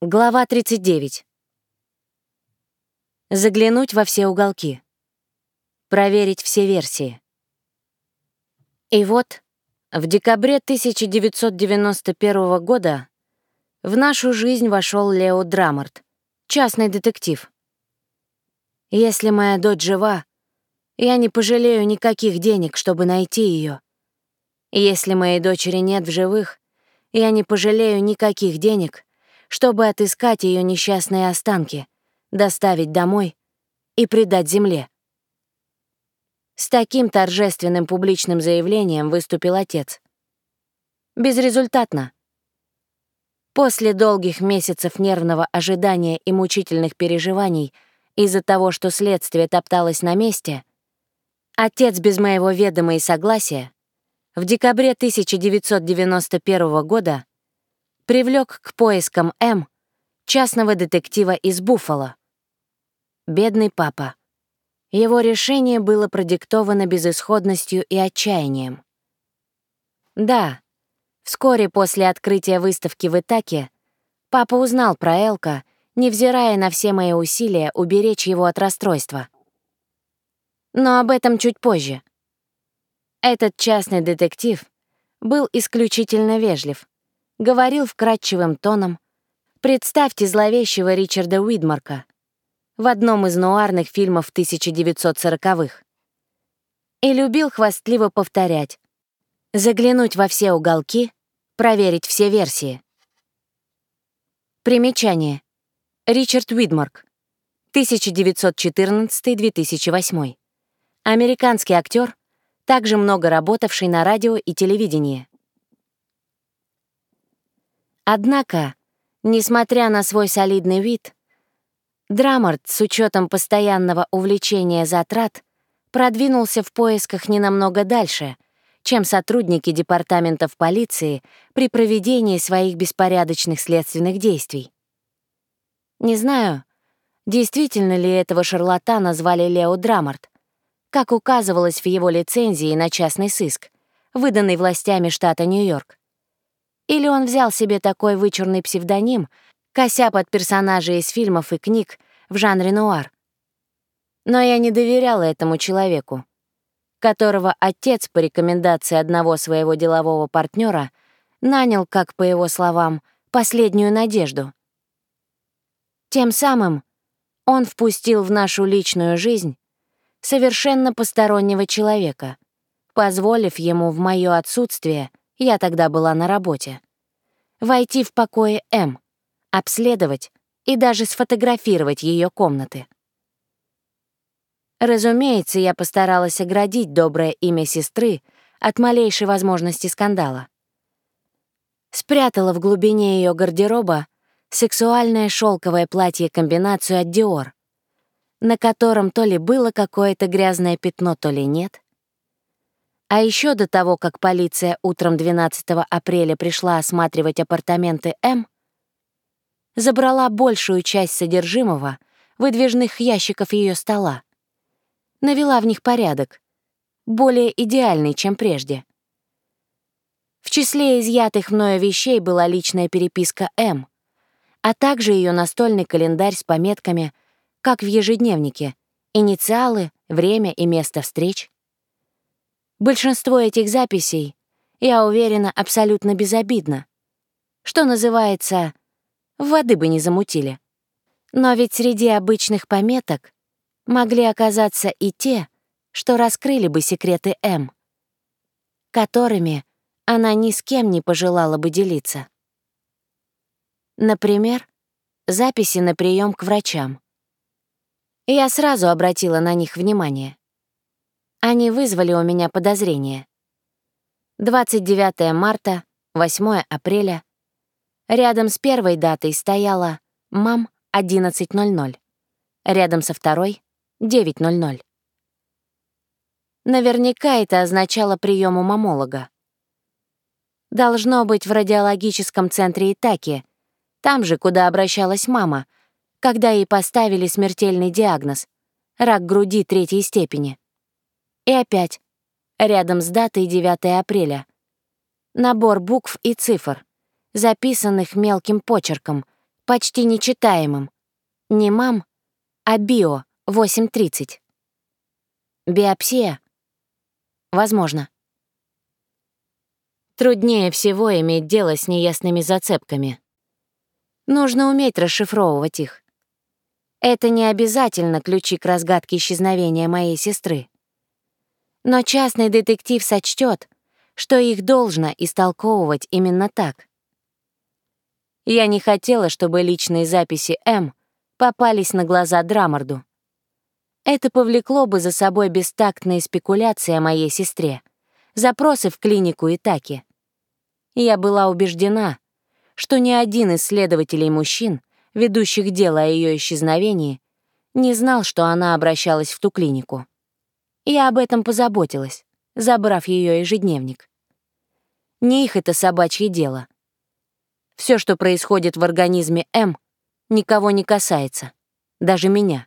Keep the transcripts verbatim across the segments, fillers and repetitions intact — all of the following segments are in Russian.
Глава тридцать девять. Заглянуть во все уголки. Проверить все версии. И вот, в декабре тысяча девятьсот девяносто первого года в нашу жизнь вошел Лео Драмарт, частный детектив. Если моя дочь жива, я не пожалею никаких денег, чтобы найти ее. Если моей дочери нет в живых, я не пожалею никаких денег, чтобы отыскать ее несчастные останки, доставить домой и предать земле. С таким торжественным публичным заявлением выступил отец. Безрезультатно. После долгих месяцев нервного ожидания и мучительных переживаний из-за того, что следствие топталось на месте, отец без моего ведома и согласия в декабре тысяча девятьсот девяносто первого года привлек к поискам М частного детектива из Буффало. Бедный папа. Его решение было продиктовано безысходностью и отчаянием. Да, вскоре после открытия выставки в Итаке папа узнал про Элка, невзирая на все мои усилия уберечь его от расстройства. Но об этом чуть позже. Этот частный детектив был исключительно вежлив, говорил вкрадчивым тоном: «Представьте зловещего Ричарда Уидмарка» в одном из нуарных фильмов тысяча девятьсот сороковых. И любил хвастливо повторять: заглянуть во все уголки, проверить все версии. Примечание. Ричард Уидмарк. тысяча девятьсот четырнадцатый — две тысячи восьмой. Американский актер, также много работавший на радио и телевидении. Однако, несмотря на свой солидный вид, Драмарт, с учетом постоянного увлечения затрат, продвинулся в поисках не намного дальше, чем сотрудники департаментов полиции при проведении своих беспорядочных следственных действий. Не знаю, действительно ли этого шарлатана звали Лео Драмарт, как указывалось в его лицензии на частный сыск, выданной властями штата Нью-Йорк. Или он взял себе такой вычурный псевдоним, кося под персонажей из фильмов и книг в жанре нуар. Но я не доверяла этому человеку, которого отец по рекомендации одного своего делового партнера нанял, как по его словам, последнюю надежду. Тем самым он впустил в нашу личную жизнь совершенно постороннего человека, позволив ему в моё отсутствие, я тогда была на работе, войти в покои М, обследовать и даже сфотографировать ее комнаты. Разумеется, я постаралась оградить доброе имя сестры от малейшей возможности скандала. Спрятала в глубине ее гардероба сексуальное шелковое платье-комбинацию от Dior, на котором то ли было какое-то грязное пятно, то ли нет. А еще до того, как полиция утром двенадцатого апреля пришла осматривать апартаменты М, забрала большую часть содержимого выдвижных ящиков ее стола, навела в них порядок, более идеальный, чем прежде. В числе изъятых мною вещей была личная переписка М, а также ее настольный календарь с пометками, как в ежедневнике, инициалы, время и место встреч. Большинство этих записей, я уверена, абсолютно безобидно. Что называется, воды бы не замутили. Но ведь среди обычных пометок могли оказаться и те, что раскрыли бы секреты М, которыми она ни с кем не пожелала бы делиться. Например, записи на прием к врачам. Я сразу обратила на них внимание. Они вызвали у меня подозрения. двадцать девятое марта, восьмое апреля. Рядом с первой датой стояла «Мам» одиннадцать ноль ноль. Рядом со второй — девять ноль ноль. Наверняка это означало прием у маммолога. Должно быть в радиологическом центре Итаки, там же, куда обращалась мама, когда ей поставили смертельный диагноз — рак груди третьей степени. И опять, рядом с датой девятое апреля. Набор букв и цифр, записанных мелким почерком, почти нечитаемым. Не мам, а био восемь тридцать. Биопсия? Возможно. Труднее всего иметь дело с неясными зацепками. Нужно уметь расшифровывать их. Это не обязательно ключи к разгадке исчезновения моей сестры. Но частный детектив сочтет, что их должно истолковывать именно так. Я не хотела, чтобы личные записи М попались на глаза Драмарду. Это повлекло бы за собой бестактные спекуляции о моей сестре, запросы в клинику Итаки. Я была убеждена, что ни один из следователей мужчин, ведущих дело о ее исчезновении, не знал, что она обращалась в ту клинику. Я об этом позаботилась, забрав ее ежедневник. Не их это собачье дело. Все, что происходит в организме М, никого не касается, даже меня.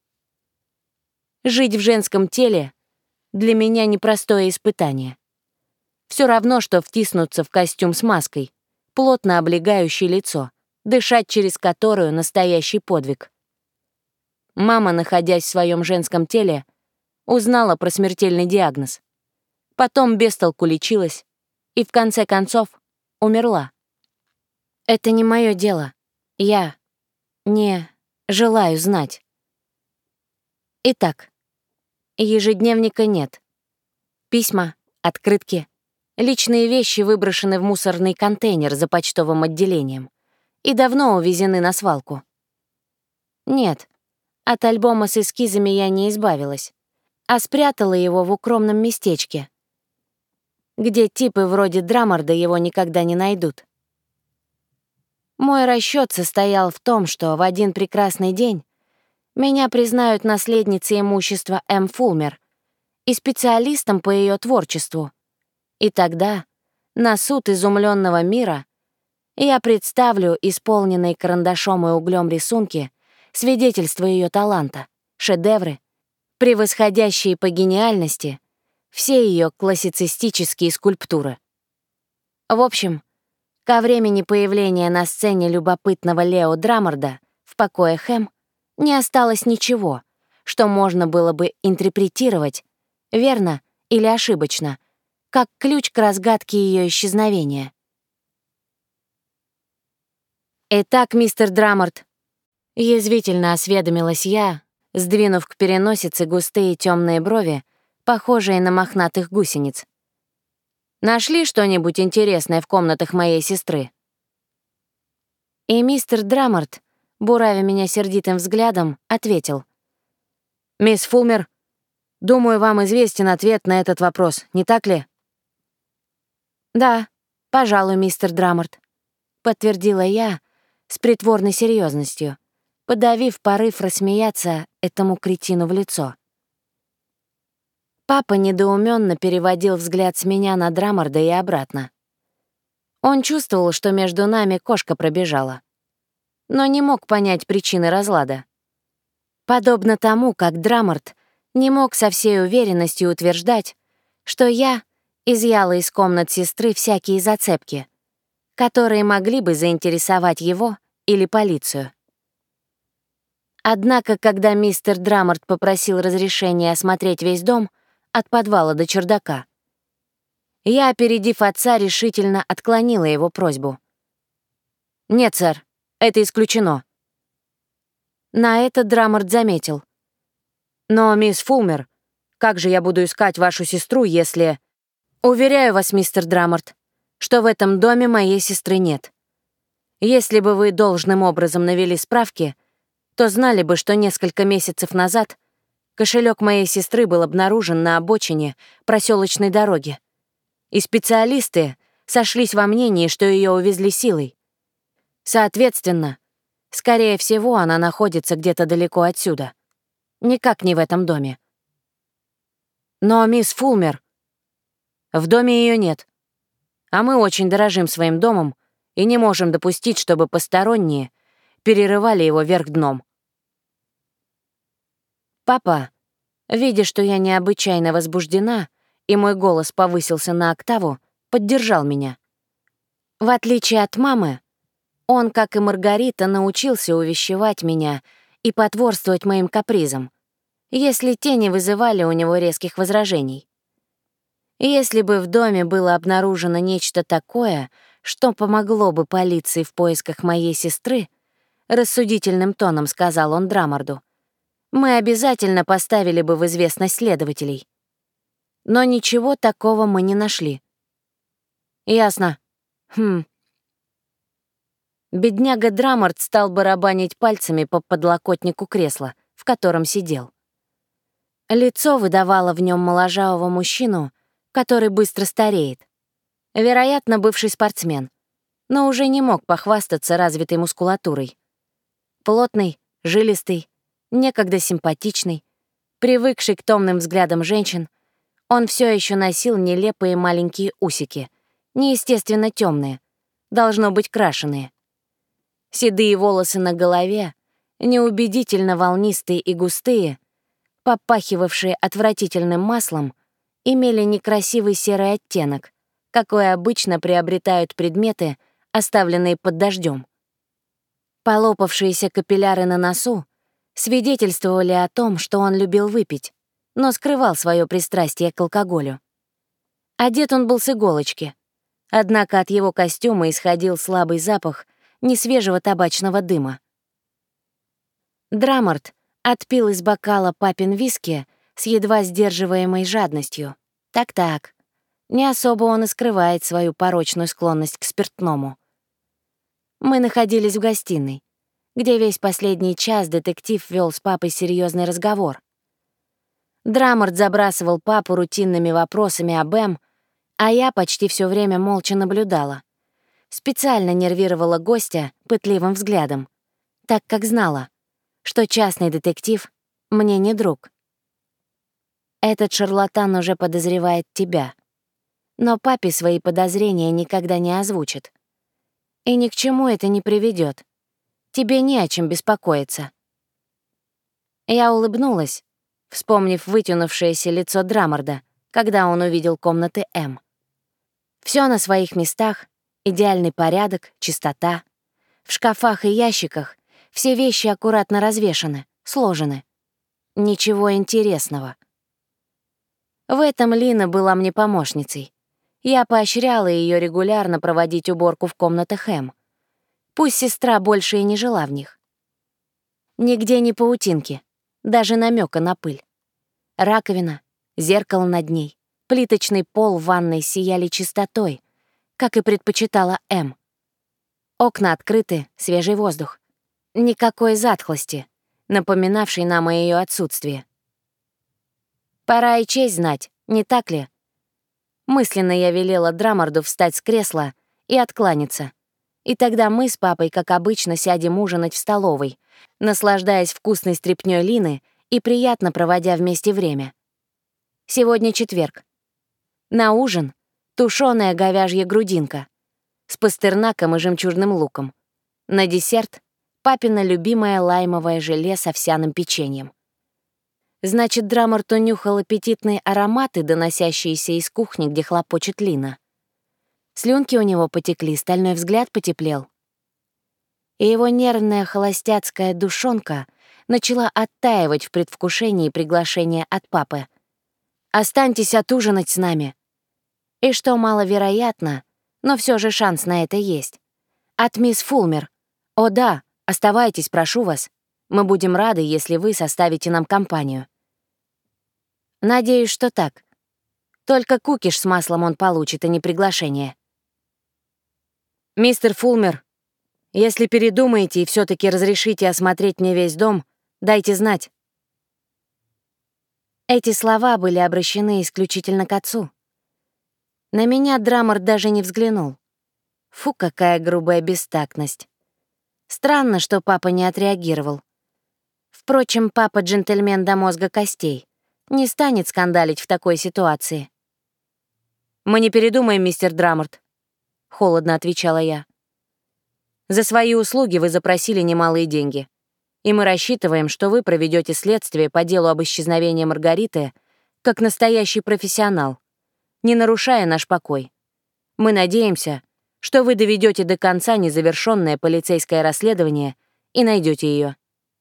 Жить в женском теле для меня непростое испытание. Все равно, что втиснуться в костюм с маской, плотно облегающий лицо, дышать через которую — настоящий подвиг. Мама, находясь в своем женском теле, узнала про смертельный диагноз. Потом без толку лечилась и, в конце концов, умерла. Это не мое дело. Я не желаю знать. Итак, ежедневника нет. Письма, открытки, личные вещи выброшены в мусорный контейнер за почтовым отделением и давно увезены на свалку. Нет, от альбома с эскизами я не избавилась, а спрятала его в укромном местечке, где типы вроде Драмарда его никогда не найдут. Мой расчет состоял в том, что в один прекрасный день меня признают наследницей имущества М. Фулмер и специалистом по ее творчеству. И тогда, на суд изумленного мира, я представлю исполненные карандашом и углем рисунки, свидетельства ее таланта, шедевры, превосходящие по гениальности все ее классицистические скульптуры. В общем, ко времени появления на сцене любопытного Лео Драмарда в покоях М не осталось ничего, что можно было бы интерпретировать, верно или ошибочно, как ключ к разгадке ее исчезновения. «Итак, мистер Драмард», — язвительно осведомилась я, сдвинув к переносице густые темные брови, похожие на мохнатых гусениц. «Нашли что-нибудь интересное в комнатах моей сестры?» И мистер Драмард, буравя меня сердитым взглядом, ответил: «Мисс Фулмер, думаю, вам известен ответ на этот вопрос, не так ли?» «Да, пожалуй, мистер Драмард», — подтвердила я с притворной серьезностью, подавив порыв рассмеяться этому кретину в лицо. Папа недоуменно переводил взгляд с меня на Драмарда и обратно. Он чувствовал, что между нами кошка пробежала, но не мог понять причины разлада. Подобно тому, как Драмард не мог со всей уверенностью утверждать, что я изъяла из комнат сестры всякие зацепки, которые могли бы заинтересовать его или полицию. Однако, когда мистер Драмард попросил разрешения осмотреть весь дом от подвала до чердака, я, опередив отца, решительно отклонила его просьбу. «Нет, сэр, это исключено». На это Драмард заметил: «Но, мисс Фулмер, как же я буду искать вашу сестру, если...» «Уверяю вас, мистер Драмард, что в этом доме моей сестры нет. Если бы вы должным образом навели справки, то знали бы, что несколько месяцев назад кошелек моей сестры был обнаружен на обочине проселочной дороги, и специалисты сошлись во мнении, что ее увезли силой. Соответственно, скорее всего, она находится где-то далеко отсюда, никак не в этом доме. Но, мисс Фулмер, в доме ее нет, а мы очень дорожим своим домом и не можем допустить, чтобы посторонние перерывали его вверх дном». Папа, видя, что я необычайно возбуждена, и мой голос повысился на октаву, поддержал меня. В отличие от мамы, Он, как и Маргарита, научился увещевать меня и потворствовать моим капризам, если те не вызывали у него резких возражений. Если бы в доме было обнаружено нечто такое, что помогло бы полиции в поисках моей сестры, рассудительным тоном сказал он Драмарду, мы обязательно поставили бы в известность следователей. Но ничего такого мы не нашли. Ясно. Хм. Бедняга Драмард стал барабанить пальцами по подлокотнику кресла, в котором сидел. Лицо выдавало в нем моложавого мужчину, который быстро стареет. Вероятно, бывший спортсмен, но уже не мог похвастаться развитой мускулатурой. Плотный, жилистый, некогда симпатичный, привыкший к томным взглядам женщин, он все еще носил нелепые маленькие усики, неестественно темные, должно быть крашеные. Седые волосы на голове, неубедительно волнистые и густые, попахивавшие отвратительным маслом, имели некрасивый серый оттенок, какой обычно приобретают предметы, оставленные под дождем. Полопавшиеся капилляры на носу свидетельствовали о том, что он любил выпить, но скрывал свое пристрастие к алкоголю. Одет он был с иголочки, однако от его костюма исходил слабый запах несвежего табачного дыма. Драмард отпил из бокала папин виски с едва сдерживаемой жадностью. Так-так, не особо он и скрывает свою порочную склонность к спиртному. Мы находились в гостиной, где весь последний час детектив вел с папой серьезный разговор. Драмард забрасывал папу рутинными вопросами об Эм, а я почти все время молча наблюдала. Специально нервировала гостя пытливым взглядом, так как знала, что частный детектив мне не друг. Этот шарлатан уже подозревает тебя. Но папе свои подозрения никогда не озвучит. И ни к чему это не приведет. Тебе не о чем беспокоиться. Я улыбнулась, вспомнив вытянувшееся лицо Драмарда, когда он увидел комнаты Эм. Все на своих местах, идеальный порядок, чистота. В шкафах и ящиках все вещи аккуратно развешаны, сложены. Ничего интересного. В этом Лина была мне помощницей. Я поощряла ее регулярно проводить уборку в комнатах Эм. Пусть сестра больше и не жила в них. Нигде ни паутинки, даже намека на пыль. Раковина, зеркало над ней, плиточный пол в ванной сияли чистотой, как и предпочитала Эм. Окна открыты, свежий воздух. Никакой затхлости, напоминавшей нам о ее отсутствии. Пора и честь знать, не так ли? Мысленно я велела Драмарду встать с кресла и откланяться. И тогда мы с папой, как обычно, сядем ужинать в столовой, наслаждаясь вкусной стряпнёй Лины и приятно проводя вместе время. Сегодня четверг. На ужин — тушёная говяжья грудинка с пастернаком и жемчужным луком. На десерт — папина любимое лаймовое желе с овсяным печеньем. Значит, Драмард унюхал аппетитные ароматы, доносящиеся из кухни, где хлопочет Лина. Слюнки у него потекли, стальной взгляд потеплел. И его нервная холостяцкая душонка начала оттаивать в предвкушении приглашения от папы. «Останьтесь отужинать с нами». И что маловероятно, но все же шанс на это есть. От мисс Фулмер. «О да, оставайтесь, прошу вас. Мы будем рады, если вы составите нам компанию». Надеюсь, что так. Только кукиш с маслом он получит, а не приглашение. «Мистер Фулмер, если передумаете и все таки разрешите осмотреть мне весь дом, дайте знать». Эти слова были обращены исключительно к отцу. На меня Драмард даже не взглянул. Фу, какая грубая бестактность. Странно, что папа не отреагировал. Впрочем, папа джентльмен до мозга костей. Не станет скандалить в такой ситуации. «Мы не передумаем, мистер Драмард», — холодно отвечала я. «За свои услуги вы запросили немалые деньги, и мы рассчитываем, что вы проведете следствие по делу об исчезновении Маргариты как настоящий профессионал, не нарушая наш покой. Мы надеемся, что вы доведете до конца незавершенное полицейское расследование и найдете ее.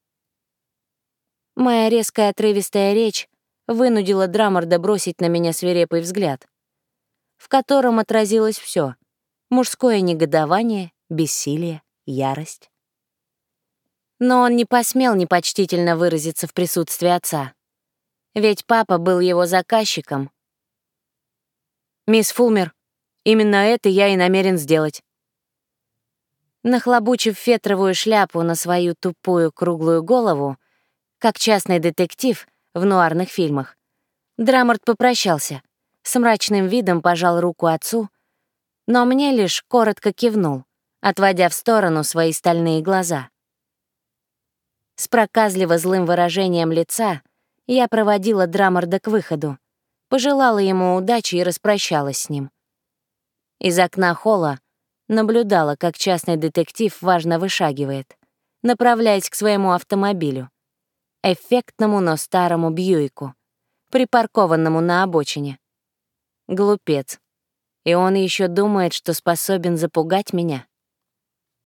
Моя резкая отрывистая речь вынудила Драмарда бросить на меня свирепый взгляд, в котором отразилось все: мужское негодование, бессилие, ярость. Но он не посмел непочтительно выразиться в присутствии отца, ведь папа был его заказчиком. «Мисс Фулмер, именно это я и намерен сделать». Нахлобучив фетровую шляпу на свою тупую круглую голову, как частный детектив в нуарных фильмах, Драмард попрощался, с мрачным видом пожал руку отцу, но мне лишь коротко кивнул, отводя в сторону свои стальные глаза. С проказливо злым выражением лица я проводила Драмарда к выходу, пожелала ему удачи и распрощалась с ним. Из окна холла наблюдала, как частный детектив важно вышагивает, направляясь к своему автомобилю, эффектному, но старому Бьюику, припаркованному на обочине. Глупец. И он еще думает, что способен запугать меня.